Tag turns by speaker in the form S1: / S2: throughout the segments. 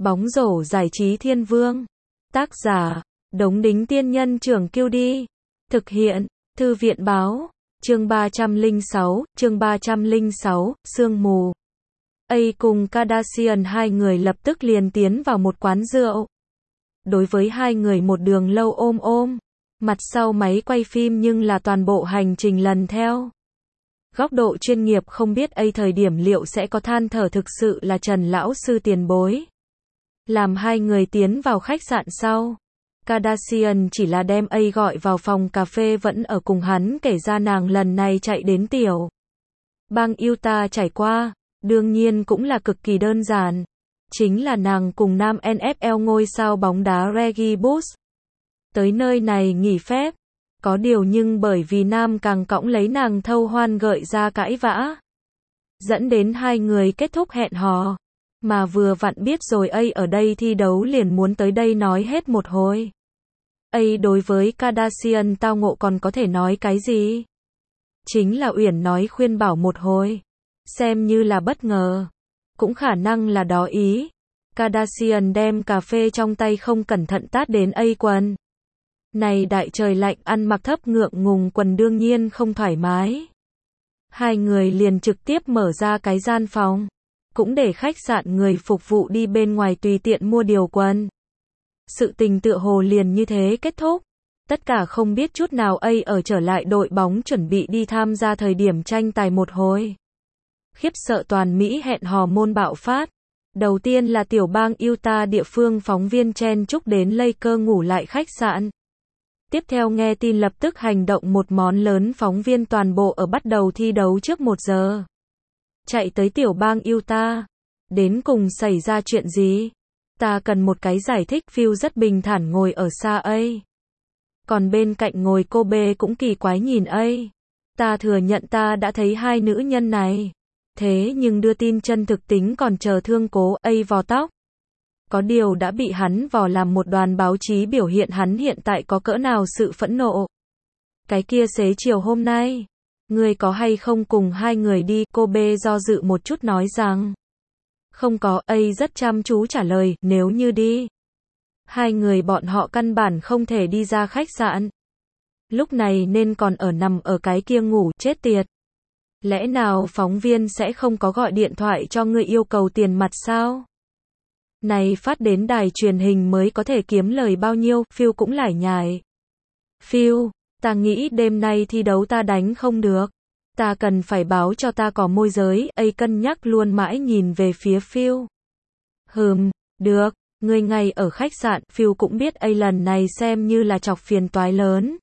S1: Bóng rổ giải trí thiên vương. Tác giả, Đống Đính Tiên Nhân Trưởng Kiêu Đi. Thực hiện, Thư viện Báo. Chương 306, Sương mù. A cùng Kardashian hai người lập tức liền tiến vào một quán rượu. Đối với hai người một đường lâu ôm. Mặt sau máy quay phim nhưng là toàn bộ hành trình lần theo. Góc độ chuyên nghiệp không biết A thời điểm liệu sẽ có than thở thực sự là Trần lão sư tiền bối. Làm hai người tiến vào khách sạn sau. Kardashian chỉ là đem A gọi vào phòng cà phê vẫn ở cùng hắn kể ra nàng lần này chạy đến tiểu bang Utah trải qua, đương nhiên cũng là cực kỳ đơn giản. Chính là nàng cùng nam NFL ngôi sao bóng đá Reggie Bush tới nơi này nghỉ phép. Có điều nhưng bởi vì nam càng cõng lấy nàng thâu hoan gợi ra cãi vã, dẫn đến hai người kết thúc hẹn hò. Mà vừa vặn biết rồi A ở đây thi đấu liền muốn tới đây nói hết một hồi. A đối với Kardashian tao ngộ còn có thể nói cái gì? Chính là Uyển nói khuyên bảo một hồi. Xem như là bất ngờ. Cũng khả năng là đó ý. Kardashian đem cà phê trong tay không cẩn thận tát đến A quần. Này đại trời lạnh ăn mặc thấp ngượng ngùng quần đương nhiên không thoải mái. Hai người liền trực tiếp mở ra cái gian phòng. Cũng để khách sạn người phục vụ đi bên ngoài tùy tiện mua điều quần. Sự tình tựa hồ liền như thế kết thúc. Tất cả không biết chút nào A ở trở lại đội bóng chuẩn bị đi tham gia thời điểm tranh tài một hồi. Khiếp sợ toàn Mỹ hẹn hò môn bạo phát. Đầu tiên là tiểu bang Utah địa phương phóng viên chen chúc đến Lakers ngủ lại khách sạn. Tiếp theo nghe tin lập tức hành động một món lớn phóng viên toàn bộ ở bắt đầu thi đấu trước 1 giờ. Chạy tới tiểu bang Utah. Đến cùng xảy ra chuyện gì? Ta cần một cái giải thích. Phil rất bình thản ngồi ở xa A. Còn bên cạnh ngồi cô B cũng kỳ quái nhìn A. Ta thừa nhận ta đã thấy hai nữ nhân này. Thế nhưng đưa tin chân thực tính còn chờ thương cố. A vò tóc. Có điều đã bị hắn vò làm một đoàn báo chí biểu hiện hắn hiện tại có cỡ nào sự phẫn nộ. Cái kia xế chiều hôm nay. Ngươi có hay không cùng hai người đi? Cô B do dự một chút nói rằng. Không có. A rất chăm chú trả lời, nếu như đi. Hai người bọn họ căn bản không thể đi ra khách sạn. Lúc này nên còn nằm ở cái kia ngủ, chết tiệt. Lẽ nào phóng viên sẽ không có gọi điện thoại cho ngươi yêu cầu tiền mặt sao? Này phát đến đài truyền hình mới có thể kiếm lời bao nhiêu? Phil cũng lải nhải. Phil, ta nghĩ đêm nay thi đấu ta đánh không được. Ta cần phải báo cho ta có môi giới. A cân nhắc luôn mãi nhìn về phía Phil. Được, ngươi ngay ở khách sạn. Phil cũng biết A lần này xem như là chọc phiền toái lớn.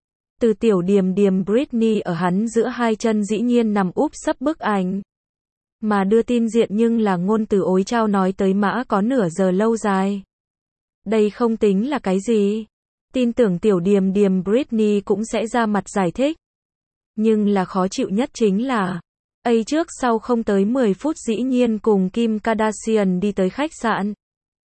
S1: Từ tiểu điềm Britney ở hắn giữa hai chân dĩ nhiên nằm úp sấp bức ảnh. Mà đưa tin diện nhưng là ngôn từ ối trao nói tới mã có nửa giờ lâu dài. Đây không tính là cái gì. Tin tưởng tiểu điềm Britney cũng sẽ ra mặt giải thích. Nhưng là khó chịu nhất chính là A trước sau không tới 10 phút dĩ nhiên cùng Kim Kardashian đi tới khách sạn.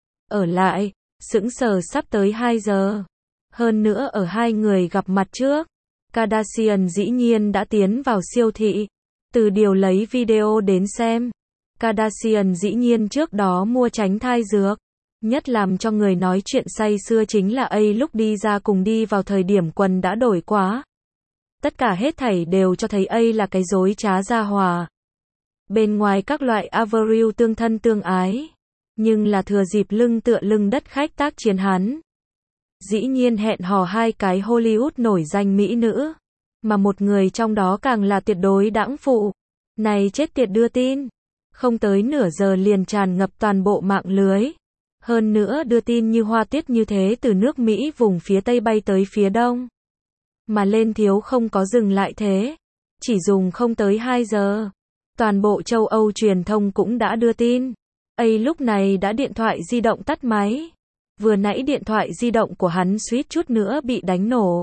S1: Ở lại, sững sờ sắp tới 2 giờ. Hơn nữa ở hai người gặp mặt trước, Kardashian dĩ nhiên đã tiến vào siêu thị. Từ điều lấy video đến xem, Kardashian dĩ nhiên trước đó mua tránh thai dược. Nhất làm cho người nói chuyện say sưa chính là A lúc đi ra cùng đi vào thời điểm quần đã đổi quá. Tất cả hết thảy đều cho thấy A là cái dối trá gia hòa. Bên ngoài các loại Avril tương thân tương ái, nhưng là thừa dịp lưng tựa lưng đất khách tác chiến hắn. Dĩ nhiên hẹn hò hai cái Hollywood nổi danh mỹ nữ, mà một người trong đó càng là tuyệt đối đãng phụ. Này chết tiệt đưa tin, không tới nửa giờ liền tràn ngập toàn bộ mạng lưới. Hơn nữa đưa tin như hoa tuyết như thế từ nước Mỹ vùng phía Tây bay tới phía Đông. Mà lên thiếu không có dừng lại thế. Chỉ dùng không tới 2 giờ. Toàn bộ châu Âu truyền thông cũng đã đưa tin. A lúc này đã điện thoại di động tắt máy. Vừa nãy điện thoại di động của hắn suýt chút nữa bị đánh nổ.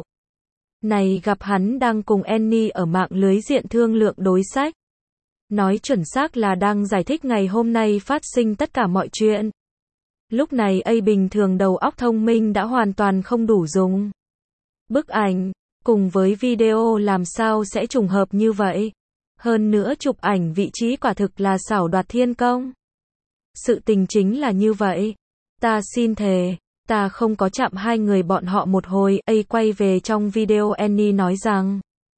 S1: Này gặp hắn đang cùng Annie ở mạng lưới diện thương lượng đối sách. Nói chuẩn xác là đang giải thích ngày hôm nay phát sinh tất cả mọi chuyện. Lúc này A bình thường đầu óc thông minh đã hoàn toàn không đủ dùng. Bức ảnh, cùng với video làm sao sẽ trùng hợp như vậy. Hơn nữa chụp ảnh vị trí quả thực là xảo đoạt thiên công. Sự tình chính là như vậy. Ta xin thề, ta không có chạm hai người bọn họ một hồi. A quay về trong video Annie nói rằng.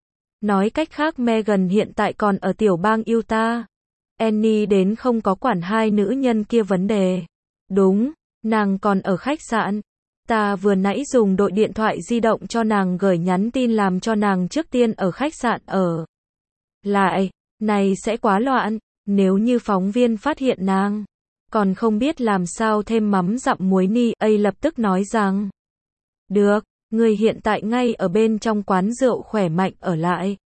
S1: Nói cách khác Megan hiện tại còn ở tiểu bang Utah. Annie đến không có quản hai nữ nhân kia vấn đề. Đúng, nàng còn ở khách sạn. Ta vừa nãy dùng đội điện thoại di động cho nàng gửi nhắn tin làm cho nàng trước tiên ở khách sạn ở lại. Này sẽ quá loạn, nếu như phóng viên phát hiện nàng. Còn không biết làm sao thêm mắm dặm muối ni. A lập tức nói rằng. Được, người hiện tại ngay ở bên trong quán rượu khỏe mạnh ở lại.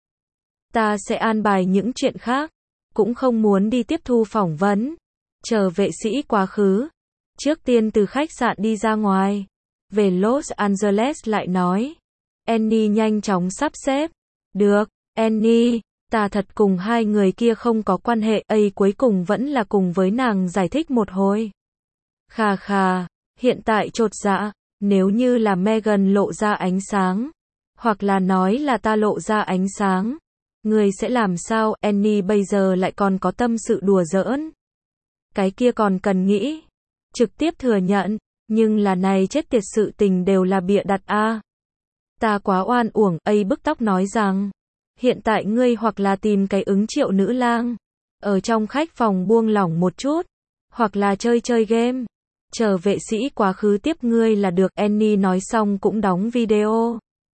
S1: Ta sẽ an bài những chuyện khác. Cũng không muốn đi tiếp thu phỏng vấn. Chờ vệ sĩ quá khứ. Trước tiên từ khách sạn đi ra ngoài. Về Los Angeles lại nói. Annie nhanh chóng sắp xếp. Được, Annie, ta thật cùng hai người kia không có quan hệ. A cuối cùng vẫn là cùng với nàng giải thích một hồi. Khà khà, hiện tại chột dạ, nếu như là Megan lộ ra ánh sáng, hoặc là nói là ta lộ ra ánh sáng, người sẽ làm sao? Annie bây giờ lại còn có tâm sự đùa giỡn. Cái kia còn cần nghĩ. Trực tiếp thừa nhận, nhưng là này chết tiệt sự tình đều là bịa đặt a. Ta quá oan uổng. A bức tóc nói rằng. Hiện tại ngươi hoặc là tìm cái ứng triệu nữ lang. Ở trong khách phòng buông lỏng một chút. Hoặc là chơi game. Chờ vệ sĩ quá khứ tiếp ngươi là được. Annie nói xong cũng đóng video.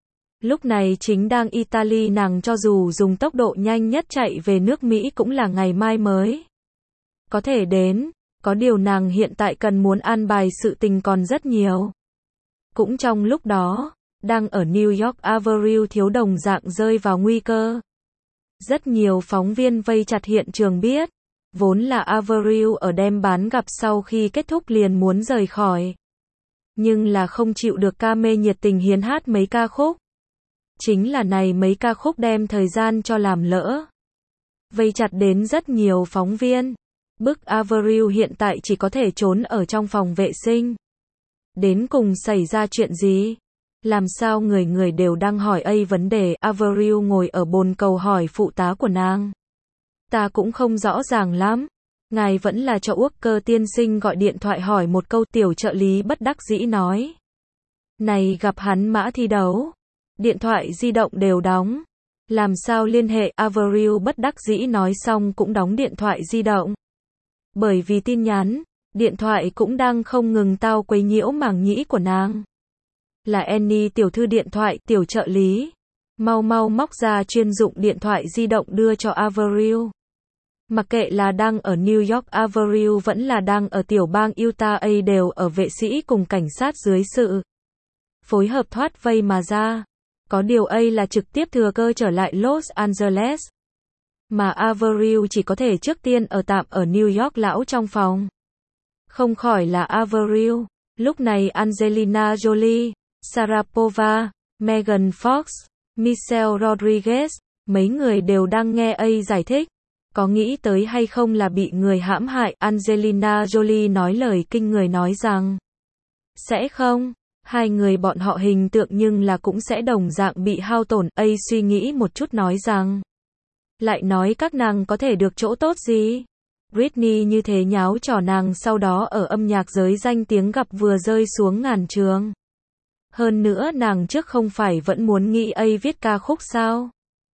S1: Lúc này chính đang Italy, nàng cho dù dùng tốc độ nhanh nhất chạy về nước Mỹ cũng là ngày mai mới có thể đến. Có điều nàng hiện tại cần muốn an bài sự tình còn rất nhiều. Cũng trong lúc đó, đang ở New York Avril thiếu đồng dạng rơi vào nguy cơ. Rất nhiều phóng viên vây chặt hiện trường biết. Vốn là Avril ở đem bán gặp sau khi kết thúc liền muốn rời khỏi. Nhưng là không chịu được ca mê nhiệt tình hiến hát mấy ca khúc. Chính là này mấy ca khúc đem thời gian cho làm lỡ. Vây chặt đến rất nhiều phóng viên. Bức Avril hiện tại chỉ có thể trốn ở trong phòng vệ sinh. Đến cùng xảy ra chuyện gì? Làm sao người đều đang hỏi A vấn đề? Avril ngồi ở bồn cầu hỏi phụ tá của nàng. Ta cũng không rõ ràng lắm. Ngài vẫn là cho Walker tiên sinh gọi điện thoại hỏi một câu. Tiểu trợ lý bất đắc dĩ nói. Này gặp hắn mã thi đấu. Điện thoại di động đều đóng. Làm sao liên hệ? Avril bất đắc dĩ nói xong cũng đóng điện thoại di động. Bởi vì tin nhắn, điện thoại cũng đang không ngừng tao quấy nhiễu màng nhĩ của nàng. Là Annie tiểu thư điện thoại. Tiểu trợ lý. Mau móc ra chuyên dụng điện thoại di động đưa cho Avril. Mặc kệ là đang ở New York Avril vẫn là đang ở tiểu bang Utah, A đều ở vệ sĩ cùng cảnh sát dưới sự phối hợp thoát vây mà ra. Có điều A là trực tiếp thừa cơ trở lại Los Angeles. Mà Avril chỉ có thể trước tiên ở tạm ở New York lão trong phòng. Không khỏi là Avril. Lúc này Angelina Jolie, Sharapova, Megan Fox, Michelle Rodriguez, mấy người đều đang nghe A giải thích. Có nghĩ tới hay không là bị người hãm hại? Angelina Jolie nói lời kinh người nói rằng. Sẽ không. Hai người bọn họ hình tượng nhưng là cũng sẽ đồng dạng bị hao tổn. A suy nghĩ một chút nói rằng. Lại nói các nàng có thể được chỗ tốt gì? Britney như thế nháo trò nàng sau đó ở âm nhạc giới danh tiếng gặp vừa rơi xuống ngàn trường. Hơn nữa nàng trước không phải vẫn muốn nghĩ A viết ca khúc sao?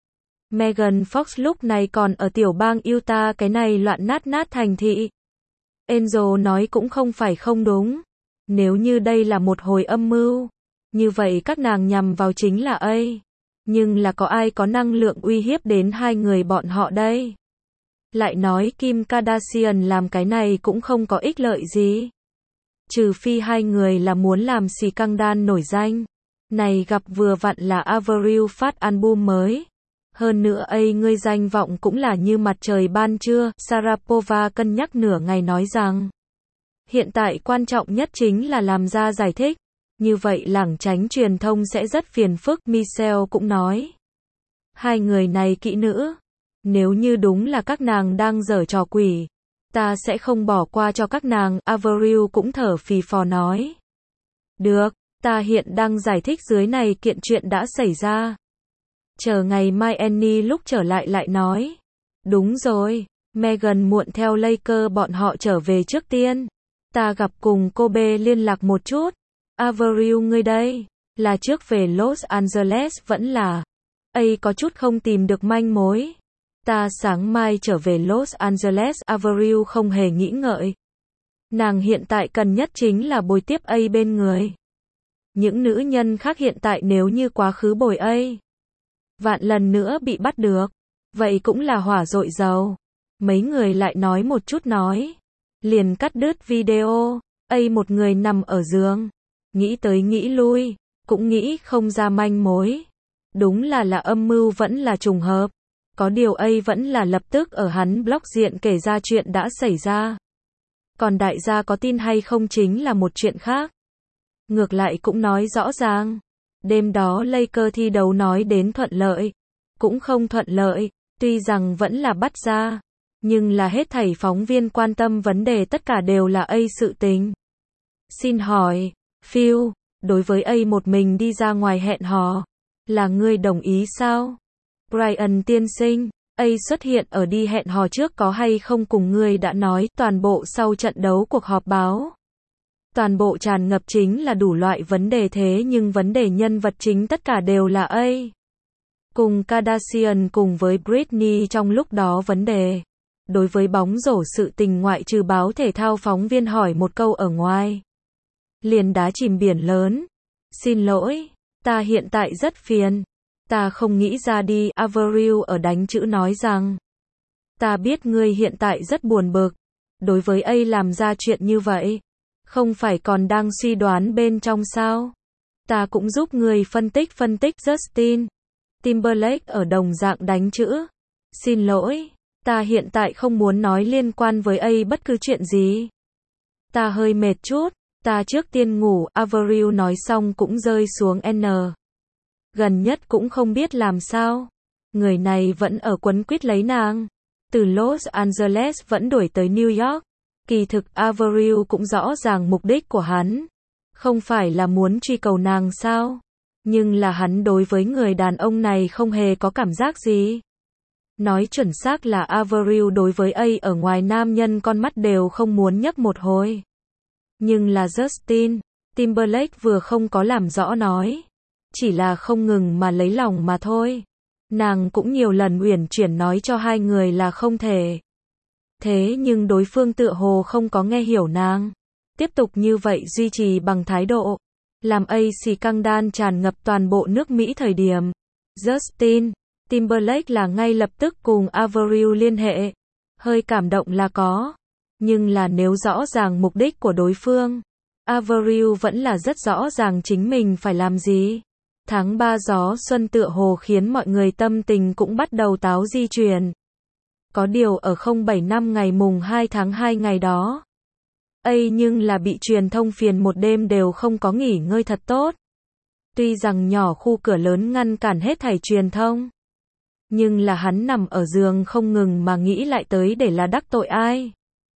S1: Megan Fox lúc này còn ở tiểu bang Utah, cái này loạn nát thành thị. Angel nói cũng không phải không đúng. Nếu như đây là một hồi âm mưu, như vậy các nàng nhằm vào chính là A. Nhưng là có ai có năng lượng uy hiếp đến hai người bọn họ đây? Lại nói Kim Kardashian làm cái này cũng không có ích lợi gì. Trừ phi hai người là muốn làm scandal nổi danh. Này gặp vừa vặn là Avril phát album mới. Hơn nữa A ngươi danh vọng cũng là như mặt trời ban trưa. Sharapova cân nhắc nửa ngày nói rằng. Hiện tại quan trọng nhất chính là làm ra giải thích. Như vậy lảng tránh truyền thông sẽ rất phiền phức. Michelle cũng nói. Hai người này kỹ nữ. Nếu như đúng là các nàng đang giở trò quỷ, ta sẽ không bỏ qua cho các nàng. Avril cũng thở phì phò nói. Được, ta hiện đang giải thích dưới này kiện chuyện đã xảy ra. Chờ ngày mai Annie lúc trở lại nói. Đúng rồi, Megan muộn theo Laker bọn họ trở về trước tiên. Ta gặp cùng cô B liên lạc một chút. Avril ngươi đây, là trước về Los Angeles vẫn là. A có chút không tìm được manh mối. Ta sáng mai trở về Los Angeles. Avril không hề nghĩ ngợi. Nàng hiện tại cần nhất chính là bồi tiếp A bên người. Những nữ nhân khác hiện tại nếu như quá khứ bồi A vạn lần nữa bị bắt được, vậy cũng là hỏa dội dầu. Mấy người lại nói một chút nói. Liền cắt đứt video. A một người nằm ở giường. Nghĩ tới nghĩ lui, cũng nghĩ không ra manh mối. Đúng là âm mưu vẫn là trùng hợp. Có điều A vẫn là lập tức ở hắn blog diện kể ra chuyện đã xảy ra. Còn đại gia có tin hay không chính là một chuyện khác. Ngược lại cũng nói rõ ràng. Đêm đó Lakers thi đấu nói đến thuận lợi. Cũng không thuận lợi, tuy rằng vẫn là bắt ra. Nhưng là hết thảy phóng viên quan tâm vấn đề tất cả đều là A sự tình. Xin hỏi, Phil, đối với A một mình đi ra ngoài hẹn hò, là ngươi đồng ý sao? Brian tiên sinh, A xuất hiện ở đi hẹn hò trước có hay không cùng ngươi đã nói toàn bộ sau trận đấu cuộc họp báo. Toàn bộ tràn ngập chính là đủ loại vấn đề thế nhưng vấn đề nhân vật chính tất cả đều là A. Cùng Kardashian cùng với Britney trong lúc đó vấn đề. Đối với bóng rổ sự tình ngoại trừ báo thể thao phóng viên hỏi một câu ở ngoài. Liền đá chìm biển lớn. Xin lỗi, ta hiện tại rất phiền. Ta không nghĩ ra đi. Avril ở đánh chữ nói rằng. Ta biết ngươi hiện tại rất buồn bực. Đối với A làm ra chuyện như vậy. Không phải còn đang suy đoán bên trong sao? Ta cũng giúp ngươi phân tích Justin Timberlake ở đồng dạng đánh chữ. Xin lỗi, ta hiện tại không muốn nói liên quan với A bất cứ chuyện gì. Ta hơi mệt chút, ta trước tiên ngủ. Avril nói xong cũng rơi xuống N. Gần nhất cũng không biết làm sao. Người này vẫn ở quấn quýt lấy nàng. Từ Los Angeles vẫn đuổi tới New York. Kỳ thực Avril cũng rõ ràng mục đích của hắn. Không phải là muốn truy cầu nàng sao? Nhưng là hắn đối với người đàn ông này không hề có cảm giác gì. Nói chuẩn xác là Avril đối với A ở ngoài nam nhân con mắt đều không muốn nhấc một hồi. Nhưng là Justin Timberlake vừa không có làm rõ nói. Chỉ là không ngừng mà lấy lòng mà thôi. Nàng cũng nhiều lần uyển chuyển nói cho hai người là không thể. Thế nhưng đối phương tựa hồ không có nghe hiểu nàng. Tiếp tục như vậy duy trì bằng thái độ. Làm A xì căng đan tràn ngập toàn bộ nước Mỹ thời điểm. Justin Timberlake là ngay lập tức cùng Avril liên hệ. Hơi cảm động là có. Nhưng là nếu rõ ràng mục đích của đối phương. Avril vẫn là rất rõ ràng chính mình phải làm gì. Tháng 3 gió xuân tựa hồ khiến mọi người tâm tình cũng bắt đầu táo di chuyển. Có điều ở 07 năm ngày mùng 2 tháng 2 ngày đó. A nhưng là bị truyền thông phiền một đêm đều không có nghỉ ngơi thật tốt. Tuy rằng nhỏ khu cửa lớn ngăn cản hết thảy truyền thông. Nhưng là hắn nằm ở giường không ngừng mà nghĩ lại tới để là đắc tội ai.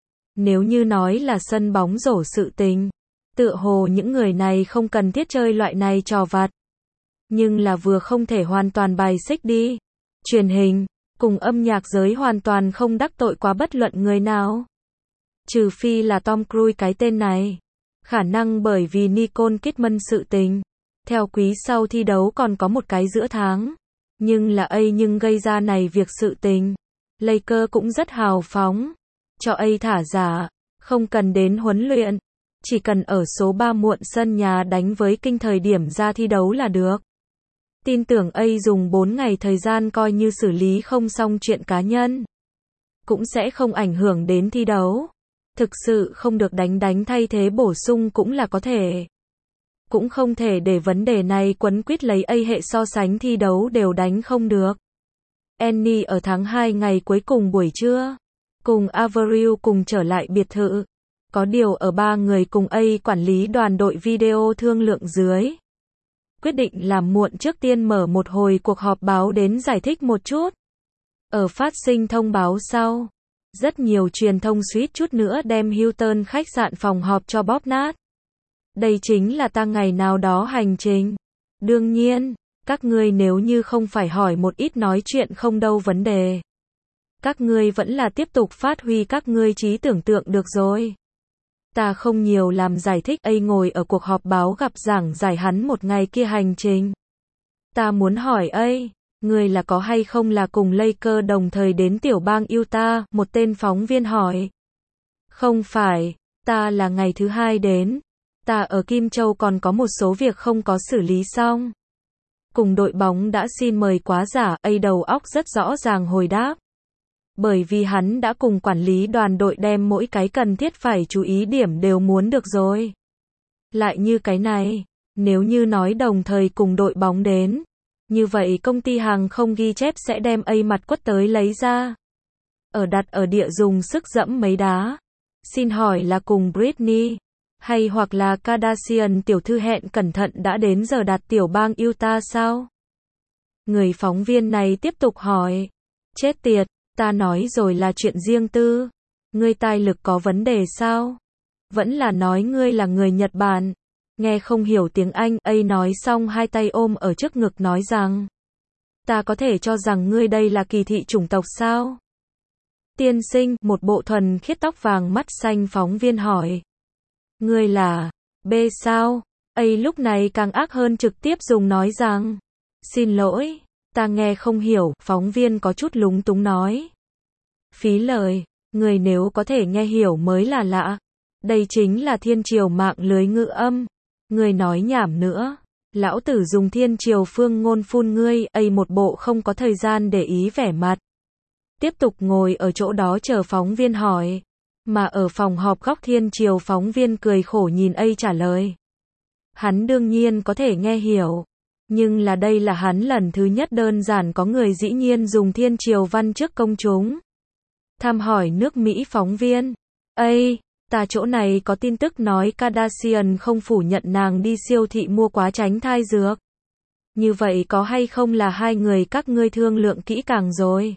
S1: Nếu như nói là sân bóng rổ sự tình. Tựa hồ những người này không cần thiết chơi loại này trò vặt. Nhưng là vừa không thể hoàn toàn bài xích đi. Truyền hình, cùng âm nhạc giới hoàn toàn không đắc tội quá bất luận người nào. Trừ phi là Tom Cruise cái tên này. Khả năng bởi vì Nicole Kidman sự tình. Theo quý sau thi đấu còn có một cái giữa tháng. Nhưng là A nhưng gây ra này việc sự tình. Lakers cũng rất hào phóng. Cho A thả giả. Không cần đến huấn luyện. Chỉ cần ở số 3 muộn sân nhà đánh với Kinh thời điểm ra thi đấu là được. Tin tưởng A dùng 4 ngày thời gian coi như xử lý không xong chuyện cá nhân. Cũng sẽ không ảnh hưởng đến thi đấu. Thực sự không được đánh thay thế bổ sung cũng là có thể. Cũng không thể để vấn đề này quấn quýt lấy A hệ so sánh thi đấu đều đánh không được. Annie ở tháng 2 ngày cuối cùng buổi trưa. Cùng Avril cùng trở lại biệt thự. Có điều ở ba người cùng A quản lý đoàn đội video thương lượng dưới. Quyết định làm muộn trước tiên mở một hồi cuộc họp báo đến giải thích một chút. Ở phát sinh thông báo sau. Rất nhiều truyền thông suýt chút nữa đem Hilton khách sạn phòng họp cho bóp nát. Đây chính là ta ngày nào đó hành trình. Đương nhiên, các ngươi nếu như không phải hỏi một ít nói chuyện không đâu vấn đề. Các ngươi vẫn là tiếp tục phát huy các ngươi trí tưởng tượng được rồi. Ta không nhiều làm giải thích, A ngồi ở cuộc họp báo gặp giảng giải hắn một ngày kia hành trình. Ta muốn hỏi A, ngươi là có hay không là cùng Laker đồng thời đến tiểu bang Utah, một tên phóng viên hỏi. Không phải, ta là ngày thứ hai đến. Ta ở Kim Châu còn có một số việc không có xử lý xong. Cùng đội bóng đã xin mời quá giả, A đầu óc rất rõ ràng hồi đáp. Bởi vì hắn đã cùng quản lý đoàn đội đem mỗi cái cần thiết phải chú ý điểm đều muốn được rồi. Lại như cái này, nếu như nói đồng thời cùng đội bóng đến, như vậy công ty hàng không ghi chép sẽ đem A mặt quất tới lấy ra. Ở đặt ở địa dùng sức dẫm mấy đá. Xin hỏi là cùng Britney, hay hoặc là Kardashian tiểu thư hẹn cẩn thận đã đến giờ đặt tiểu bang Utah sao? Người phóng viên này tiếp tục hỏi. Chết tiệt, ta nói rồi là chuyện riêng tư. Ngươi tai lực có vấn đề sao? Vẫn là nói ngươi là người Nhật Bản. Nghe không hiểu tiếng Anh, A nói xong hai tay ôm ở trước ngực nói rằng. Ta có thể cho rằng ngươi đây là kỳ thị chủng tộc sao? Tiên sinh, một bộ thuần khiết tóc vàng mắt xanh phóng viên hỏi. Ngươi là B sao? A lúc này càng ác hơn trực tiếp dùng nói rằng. Xin lỗi, ta nghe không hiểu, phóng viên có chút lúng túng nói. Phí lời, người nếu có thể nghe hiểu mới là lạ. Đây chính là thiên triều mạng lưới ngữ âm. Người nói nhảm nữa. Lão tử dùng thiên triều phương ngôn phun ngươi, A một bộ không có thời gian để ý vẻ mặt. Tiếp tục ngồi ở chỗ đó chờ phóng viên hỏi. Mà ở phòng họp góc thiên triều phóng viên cười khổ nhìn A trả lời. Hắn đương nhiên có thể nghe hiểu. Nhưng là đây là hắn lần thứ nhất đơn giản có người dĩ nhiên dùng thiên triều văn trước công chúng. Thăm hỏi nước Mỹ phóng viên. A, ta chỗ này có tin tức nói Kardashian không phủ nhận nàng đi siêu thị mua quá tránh thai dược. Như vậy có hay không là hai người các ngươi thương lượng kỹ càng rồi?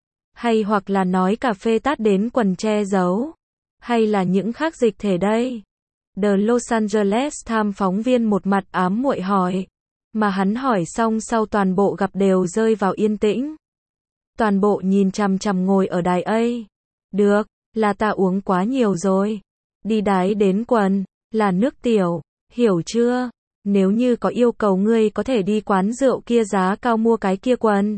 S1: Hay hoặc là nói cà phê tát đến quần che giấu? Hay là những khác dịch thể đây? The Los Angeles Times phóng viên một mặt ám muội hỏi. Mà hắn hỏi xong sau toàn bộ gặp đều rơi vào yên tĩnh. Toàn bộ nhìn chằm chằm ngồi ở đài A. Được, là ta uống quá nhiều rồi. Đi đái đến quần, là nước tiểu, hiểu chưa? Nếu như có yêu cầu ngươi có thể đi quán rượu kia giá cao mua cái kia quần.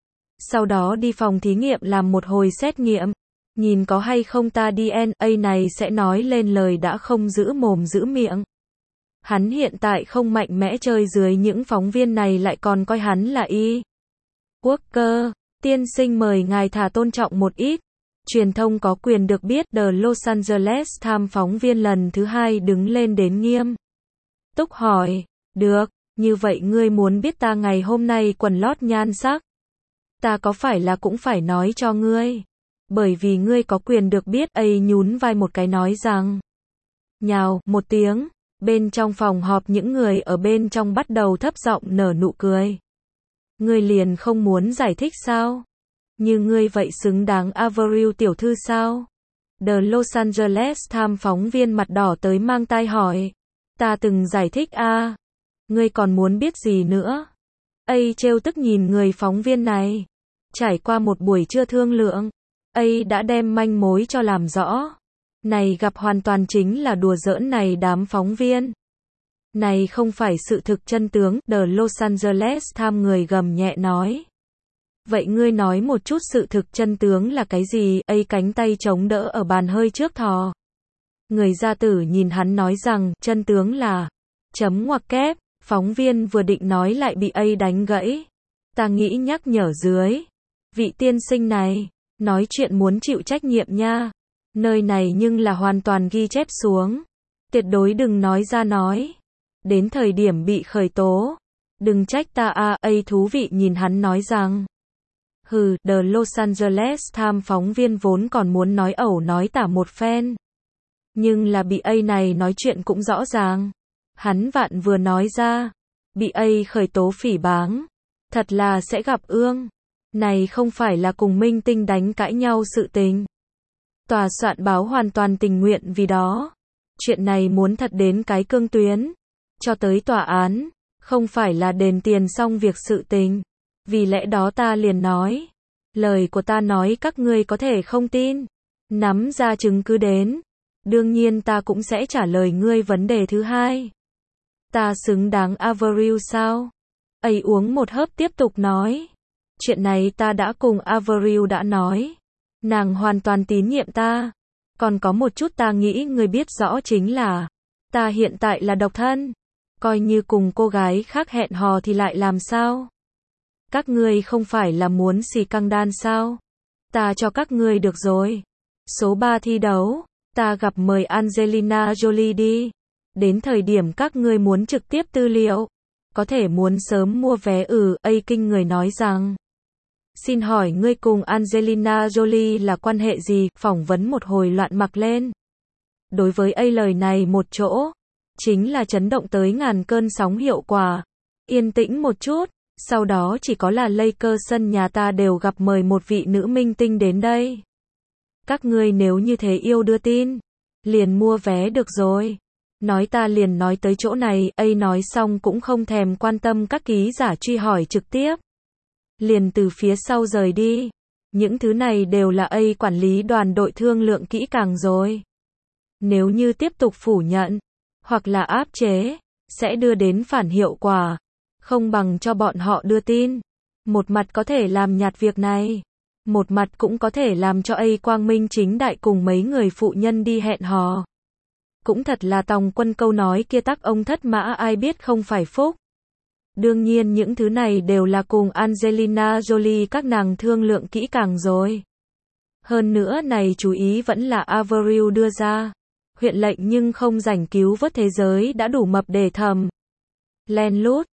S1: Sau đó đi phòng thí nghiệm làm một hồi xét nghiệm. Nhìn có hay không ta DNA này sẽ nói lên lời đã không giữ mồm giữ miệng. Hắn hiện tại không mạnh mẽ chơi dưới những phóng viên này lại còn coi hắn là y. Quốc cơ, tiên sinh mời ngài thả tôn trọng một ít. Truyền thông có quyền được biết. The Los Angeles Times phóng viên lần thứ hai đứng lên đến nghiêm túc hỏi. Được, như vậy ngươi muốn biết ta ngày hôm nay quần lót nhan sắc? Ta có phải là cũng phải nói cho ngươi? Bởi vì ngươi có quyền được biết. A nhún vai một cái nói rằng. Nhào, một tiếng. Bên trong phòng họp những người ở bên trong bắt đầu thấp giọng nở nụ cười. Ngươi liền không muốn giải thích sao? Như ngươi vậy xứng đáng Avril tiểu thư sao? The Los Angeles Times phóng viên mặt đỏ tới mang tai hỏi. Ta từng giải thích a. Ngươi còn muốn biết gì nữa? A trêu tức nhìn người phóng viên này. Trải qua một buổi trưa thương lượng, A đã đem manh mối cho làm rõ. Này gặp hoàn toàn chính là đùa giỡn này đám phóng viên. Này không phải sự thực chân tướng. The Los Angeles Times người gầm nhẹ nói. Vậy ngươi nói một chút sự thực chân tướng là cái gì? A cánh tay chống đỡ ở bàn hơi trước thò. Người gia tử nhìn hắn nói rằng, chân tướng là, chấm ngoặc kép, phóng viên vừa định nói lại bị A đánh gãy. Ta nghĩ nhắc nhở dưới. Vị tiên sinh này, nói chuyện muốn chịu trách nhiệm nha. Nơi này nhưng là hoàn toàn ghi chép xuống. Tuyệt đối đừng nói ra nói. Đến thời điểm bị khởi tố. Đừng trách ta a. A thú vị nhìn hắn nói rằng. Hừ, The Los Angeles Times phóng viên vốn còn muốn nói ẩu nói tả một phen. Nhưng là bị A này nói chuyện cũng rõ ràng. Hắn vạn vừa nói ra. Bị A khởi tố phỉ báng. Thật là sẽ gặp ương. Này không phải là cùng minh tinh đánh cãi nhau sự tình. Tòa soạn báo hoàn toàn tình nguyện vì đó. Chuyện này muốn thật đến cái cương tuyến. Cho tới tòa án. Không phải là đền tiền xong việc sự tình. Vì lẽ đó ta liền nói. Lời của ta nói các ngươi có thể không tin. Nắm ra chứng cứ đến. Đương nhiên ta cũng sẽ trả lời ngươi vấn đề thứ hai. Ta xứng đáng Avril sao? Ấy uống một hớp tiếp tục nói. Chuyện này ta đã cùng Avril đã nói. Nàng hoàn toàn tín nhiệm ta. Còn có một chút ta nghĩ ngươi biết rõ chính là, ta hiện tại là độc thân. Coi như cùng cô gái khác hẹn hò thì lại làm sao? Các ngươi không phải là muốn xì căng đan sao? Ta cho các ngươi được rồi. Số 3 thi đấu, ta gặp mời Angelina Jolie đi. Đến thời điểm các ngươi muốn trực tiếp tư liệu, có thể muốn sớm mua vé. Kinh người nói rằng, xin hỏi ngươi cùng Angelina Jolie là quan hệ gì? Phỏng vấn một hồi loạn mặc lên. Đối với lời này một chỗ, chính là chấn động tới ngàn cơn sóng hiệu quả. Yên tĩnh một chút, sau đó chỉ có là Lakers sân nhà ta đều gặp mời một vị nữ minh tinh đến đây. Các ngươi nếu như thế yêu đưa tin, liền mua vé được rồi. Nói ta liền nói tới chỗ này, nói xong cũng không thèm quan tâm các ký giả truy hỏi trực tiếp. Liền từ phía sau rời đi. Những thứ này đều là quản lý đoàn đội thương lượng kỹ càng rồi. Nếu như tiếp tục phủ nhận, hoặc là áp chế, sẽ đưa đến phản hiệu quả. Không bằng cho bọn họ đưa tin. Một mặt có thể làm nhạt việc này. Một mặt cũng có thể làm cho quang minh chính đại cùng mấy người phụ nhân đi hẹn hò. Cũng thật là tòng quân câu nói kia tắc ông thất mã ai biết không phải phúc. Đương nhiên những thứ này đều là cùng Angelina Jolie các nàng thương lượng kỹ càng rồi. Hơn nữa này chú ý vẫn là Avril đưa ra. Huyện lệnh nhưng không rảnh cứu vớt thế giới đã đủ mập để thầm. Len lút,